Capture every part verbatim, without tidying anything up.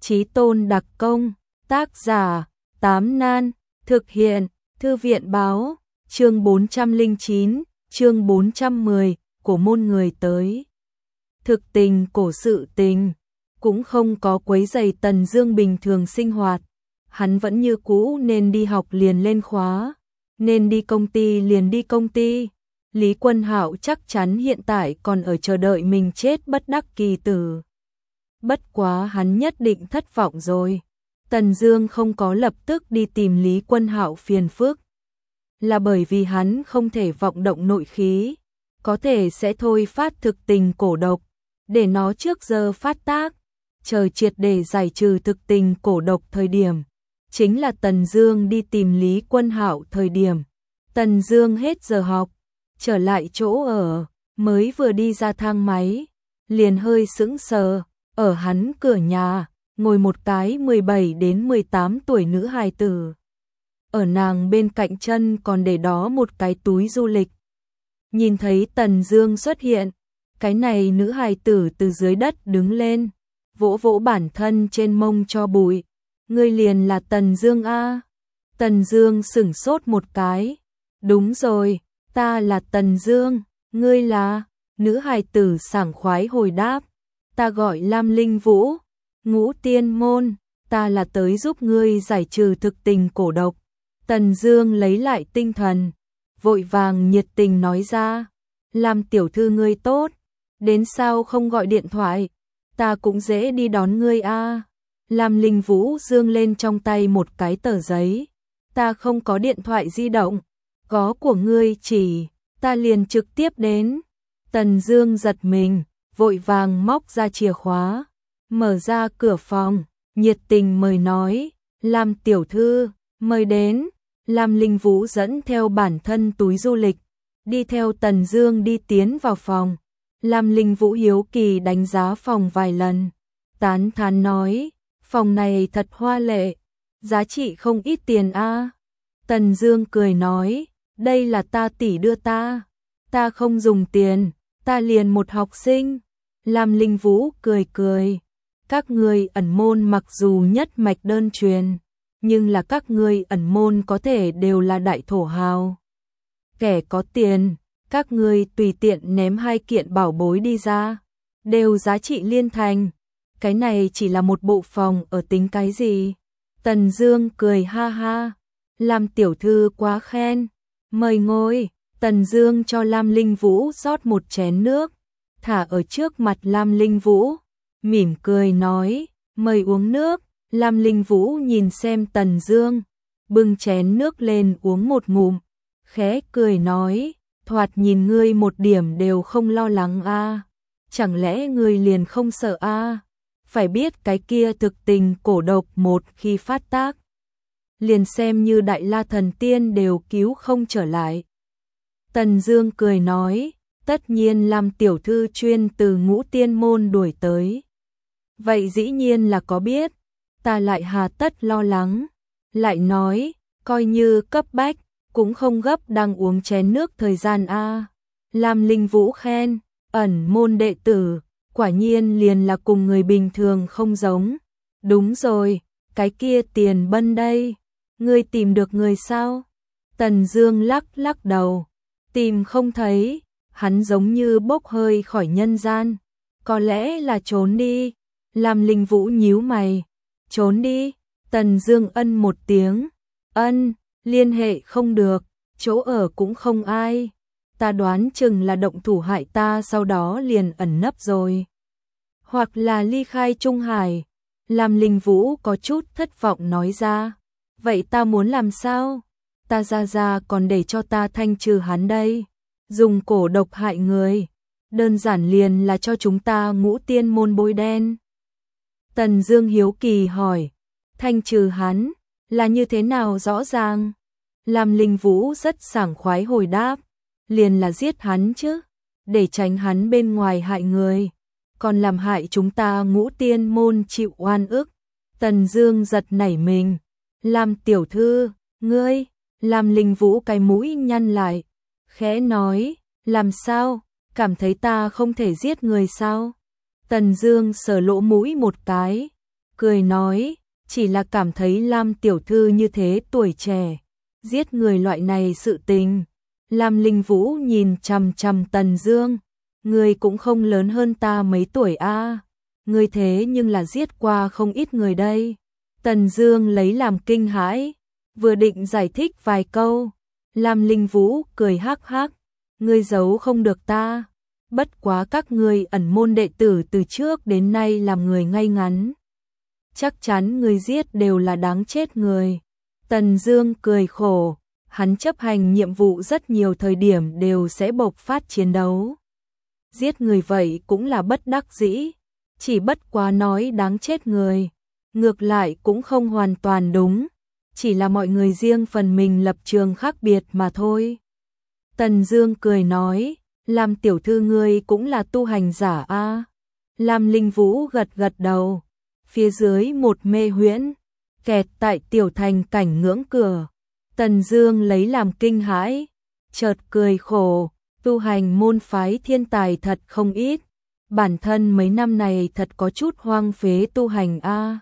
Chí tôn đặc công, tác giả, Tám Nan, thực hiện, Thư viện báo, chương bốn trăm lẻ chín, chương bốn trăm mười, của môn người tới. Thực tình cổ sự tình, cũng không có quấy rầy Tần Dương bình thường sinh hoạt. Hắn vẫn như cũ nên đi học liền lên khóa, nên đi công ty liền đi công ty. Lý Quân Hạo chắc chắn hiện tại còn ở chờ đợi mình chết bất đắc kỳ tử. Bất quá hắn nhất định thất vọng rồi. Tần Dương không có lập tức đi tìm Lý Quân Hạo phiền phức, là bởi vì hắn không thể vọng động nội khí, có thể sẽ thôi phát thực tình cổ độc, để nó trước giờ phát tác, chờ triệt để giải trừ thực tình cổ độc thời điểm, chính là Tần Dương đi tìm Lý Quân Hạo thời điểm. Tần Dương hết giờ học, trở lại chỗ ở, mới vừa đi ra thang máy, liền hơi sững sờ, ở hắn cửa nhà, ngồi một cái mười bảy đến mười tám tuổi nữ hài tử. Ở nàng bên cạnh chân còn để đó một cái túi du lịch. Nhìn thấy Tần Dương xuất hiện, cái này nữ hài tử từ dưới đất đứng lên, vỗ vỗ bản thân trên mông cho bụi. Ngươi liền là Tần Dương a? Tần Dương sững sốt một cái. Đúng rồi, ta là Tần Dương, ngươi là? Nữ hài tử sảng khoái hồi đáp. Ta gọi Lam Linh Vũ, Ngũ Tiên môn, ta là tới giúp ngươi giải trừ thực tình cổ độc. Tần Dương lấy lại tinh thần, vội vàng nhiệt tình nói ra, Lam tiểu thư ngươi tốt, đến sao không gọi điện thoại, ta cũng dễ đi đón ngươi a. Lam Linh Vũ giương lên trong tay một cái tờ giấy, ta không có điện thoại di động, có của ngươi chỉ, ta liền trực tiếp đến. Tần Dương giật mình, vội vàng móc ra chìa khóa, mở ra cửa phòng, nhiệt tình mời nói, Lam tiểu thư, mời đến. Lam Linh Vũ dẫn theo bản thân túi du lịch, đi theo Tần Dương đi tiến vào phòng. Lam Linh Vũ hiếu kỳ đánh giá phòng vài lần, tán thán nói, phòng này thật hoa lệ, giá trị không ít tiền a. Tần Dương cười nói, đây là ta tỷ đưa ta, ta không dùng tiền, ta liền một học sinh. Lam Linh Vũ cười cười, các ngươi ẩn môn mặc dù nhất mạch đơn truyền, nhưng là các ngươi ẩn môn có thể đều là đại thổ hào. Kẻ có tiền, các ngươi tùy tiện ném hai kiện bảo bối đi ra, đều giá trị liên thành. Cái này chỉ là một bộ phòng ở tính cái gì? Tần Dương cười ha ha, Lam tiểu thư quá khen, mời ngồi. Tần Dương cho Lam Linh Vũ rót một chén nước, thả ở trước mặt Lam Linh Vũ, mỉm cười nói, mời uống nước. Lam Linh Vũ nhìn xem Tần Dương, bưng chén nước lên uống một ngụm, khẽ cười nói, thoạt nhìn ngươi một điểm đều không lo lắng a, chẳng lẽ ngươi liền không sợ a? Phải biết cái kia thực tình cổ độc một khi phát tác, liền xem như Đại La thần tiên đều cứu không trở lại. Tần Dương cười nói, tất nhiên Lam tiểu thư chuyên từ Ngũ Tiên môn đuổi tới, vậy dĩ nhiên là có biết, ta lại hà tất lo lắng. Lại nói, coi như cấp bách, cũng không gấp đang uống chén nước thời gian a. Lam Linh Vũ khen, ẩn môn đệ tử, quả nhiên liền là cùng người bình thường không giống. Đúng rồi, cái kia Tiền Bân đây, ngươi tìm được người sao? Tần Dương lắc lắc đầu, tìm không thấy, hắn giống như bốc hơi khỏi nhân gian, có lẽ là trốn đi. Lam Linh Vũ nhíu mày, trốn đi. Tần Dương ân một tiếng, ân, liên hệ không được, chỗ ở cũng không ai, ta đoán chừng là động thủ hại ta sau đó liền ẩn nấp rồi, hoặc là ly khai Trung Hải. Lam Linh Vũ có chút thất vọng nói ra, vậy ta muốn làm sao? Ta ra ra còn để cho ta thanh trừ hắn đây, dùng cổ độc hại người, đơn giản liền là cho chúng ta Ngũ Tiên môn bôi đen. Tần Dương hiếu kỳ hỏi, thanh trừ hắn là như thế nào rõ ràng? Lam Linh Vũ rất sảng khoái hồi đáp, liền là giết hắn chứ, để tránh hắn bên ngoài hại người, còn làm hại chúng ta Ngũ Tiên môn chịu oan ức. Tần Dương giật nảy mình, Lam tiểu thư, ngươi? Lam Linh Vũ cái mũi nhăn lại, khẽ nói, làm sao, cảm thấy ta không thể giết người sao? Tần Dương sờ lỗ mũi một cái, cười nói, chỉ là cảm thấy Lam tiểu thư như thế tuổi trẻ, giết người loại này sự tình. Lam Linh Vũ nhìn chằm chằm Tần Dương, ngươi cũng không lớn hơn ta mấy tuổi a, à. Ngươi thế nhưng là giết qua không ít người đây. Tần Dương lấy làm kinh hãi, vừa định giải thích vài câu, Lam Linh Vũ cười hắc hắc, ngươi giấu không được ta, bất quá các ngươi ẩn môn đệ tử từ trước đến nay làm người ngay ngắn, chắc chắn ngươi giết đều là đáng chết người. Tần Dương cười khổ, hắn chấp hành nhiệm vụ rất nhiều thời điểm đều sẽ bộc phát chiến đấu. Giết người vậy cũng là bất đắc dĩ, chỉ bất quá nói đáng chết người, ngược lại cũng không hoàn toàn đúng, chỉ là mọi người riêng phần mình lập trường khác biệt mà thôi. Tần Dương cười nói, Lam tiểu thư ngươi cũng là tu hành giả a. À? Lam Linh Vũ gật gật đầu, phía dưới một mê huyễn, kẹt tại tiểu thành cảnh ngưỡng cửa. Tần Dương lấy làm kinh hãi, chợt cười khổ, tu hành môn phái thiên tài thật không ít, bản thân mấy năm này thật có chút hoang phế tu hành a. À.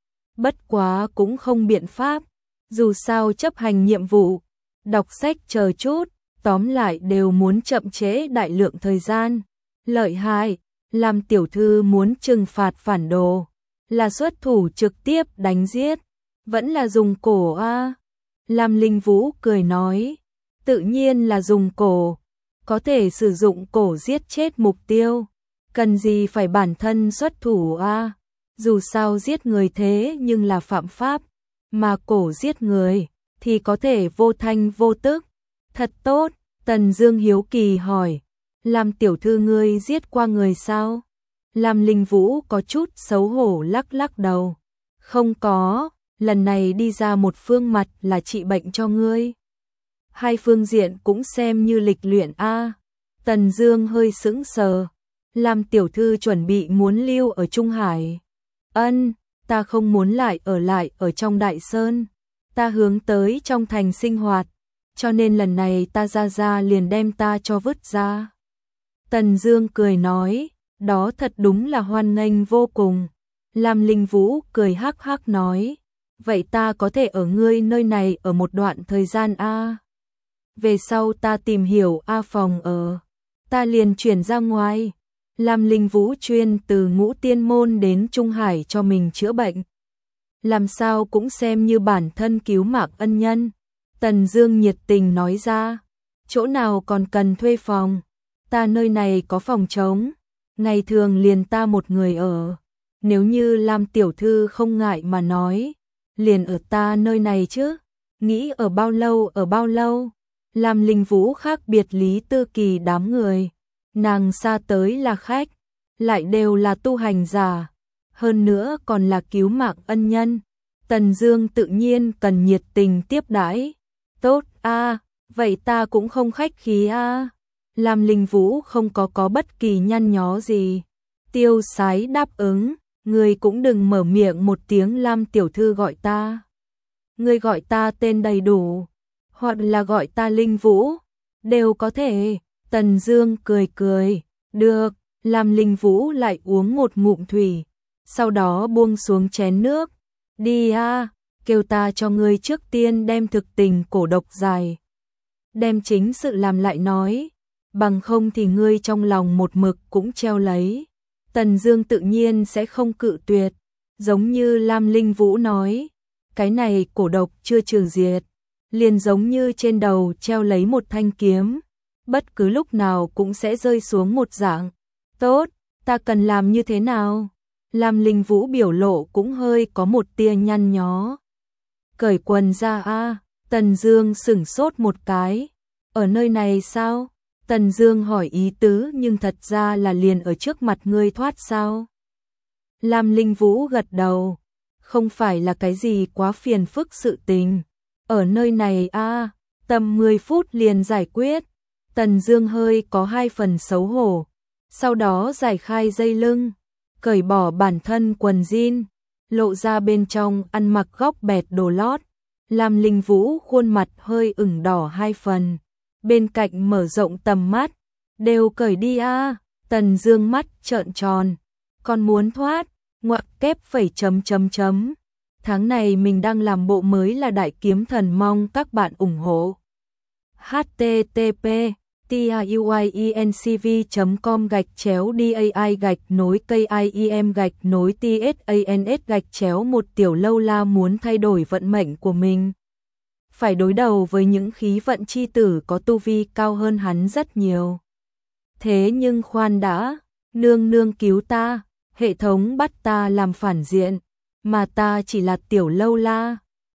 Bất quá cũng không biện pháp, dù sao chấp hành nhiệm vụ, đọc sách chờ chút, tóm lại đều muốn chậm trễ đại lượng thời gian. Lợi hại, làm tiểu thư muốn trừng phạt phản đồ, là xuất thủ trực tiếp đánh giết, vẫn là dùng cổ a. À. Lam Linh Vũ cười nói, tự nhiên là dùng cổ, có thể sử dụng cổ giết chết mục tiêu, cần gì phải bản thân xuất thủ a. À. Dù sao giết người thế nhưng là phạm pháp, mà cổ giết người thì có thể vô thanh vô tức. Thật tốt. Tần Dương hiếu kỳ hỏi, Lam tiểu thư ngươi giết qua người sao? Lam Linh Vũ có chút xấu hổ lắc lắc đầu, không có, lần này đi ra một phương mặt là trị bệnh cho ngươi. Hai phương diện cũng xem như lịch luyện a. À. Tần Dương hơi sững sờ, Lam tiểu thư chuẩn bị muốn lưu ở Trung Hải. Ân, ta không muốn lại ở lại ở trong Đại Sơn, ta hướng tới trong thành sinh hoạt, cho nên lần này ta ra ra liền đem ta cho vứt ra. Tần Dương cười nói, đó thật đúng là hoan nghênh vô cùng. Lam Linh Vũ cười hắc hắc nói, vậy ta có thể ở ngươi nơi này ở một đoạn thời gian a. Về sau ta tìm hiểu a phòng ở, ta liền chuyển ra ngoài. Lam Linh Vũ chuyên từ Ngũ Tiên môn đến Trung Hải cho mình chữa bệnh, làm sao cũng xem như bản thân cứu mạng ân nhân. Tần Dương nhiệt tình nói ra, chỗ nào còn cần thuê phòng, ta nơi này có phòng trống, ngày thường liền ta một người ở, nếu như Lam tiểu thư không ngại mà nói, liền ở ta nơi này chứ, nghĩ ở bao lâu ở bao lâu. Lam Linh Vũ khác biệt Lý Tư Kỳ đám người, nàng xa tới là khách, lại đều là tu hành giả, hơn nữa còn là cứu mạng ân nhân, Tần Dương tự nhiên cần nhiệt tình tiếp đãi. Tốt a, à, vậy ta cũng không khách khí a. À. Lam Linh Vũ không có có bất kỳ nhăn nhó gì, tiêu sái đáp ứng, ngươi cũng đừng mở miệng một tiếng Lam tiểu thư gọi ta. Ngươi gọi ta tên đầy đủ, hoặc là gọi ta Linh Vũ, đều có thể. Tần Dương cười cười, được. Lam Linh Vũ lại uống một ngụm thủy, sau đó buông xuống chén nước, đi a. À. Kêu ta cho ngươi trước tiên đem thực tình cổ độc dài, đem chính sự làm lại nói, bằng không thì ngươi trong lòng một mực cũng treo lấy. Tần Dương tự nhiên sẽ không cự tuyệt, giống như Lam Linh Vũ nói, cái này cổ độc chưa trừ diệt, liền giống như trên đầu treo lấy một thanh kiếm, bất cứ lúc nào cũng sẽ rơi xuống một dạng. Tốt, ta cần làm như thế nào? Lam Linh Vũ biểu lộ cũng hơi có một tia nhăn nhó. Cởi quần ra a. À. Tần Dương sững sốt một cái. Ở nơi này sao? Tần Dương hỏi ý tứ nhưng thật ra là liền ở trước mặt ngươi thoát sao? Lam Linh Vũ gật đầu. Không phải là cái gì quá phiền phức sự tình. Ở nơi này a, à, tầm mười phút liền giải quyết. Tần Dương hơi có hai phần xấu hổ. Sau đó giải khai dây lưng, cởi bỏ bản thân quần jean, lộ ra bên trong ăn mặc góc bẹt đồ lót. Lam Linh Vũ khuôn mặt hơi ửng đỏ hai phần, bên cạnh mở rộng tầm mắt, đều cởi đi a. À. Tần Dương mắt trợn tròn, còn muốn thoát, ngoặc kép phẩy chấm chấm chấm. Tháng này mình đang làm bộ mới là Đại Kiếm Thần, mong các bạn ủng hộ. h t t p tiuyencv chấm com gạch chéo dai gạch nối kim gạch nối tsans gạch chéo một Tiểu Lâu La muốn thay đổi vận mệnh của mình. Phải đối đầu với những khí vận chi tử có tu vi cao hơn hắn rất nhiều. Thế nhưng khoan đã, nương nương cứu ta, hệ thống bắt ta làm phản diện, mà ta chỉ là Tiểu Lâu La.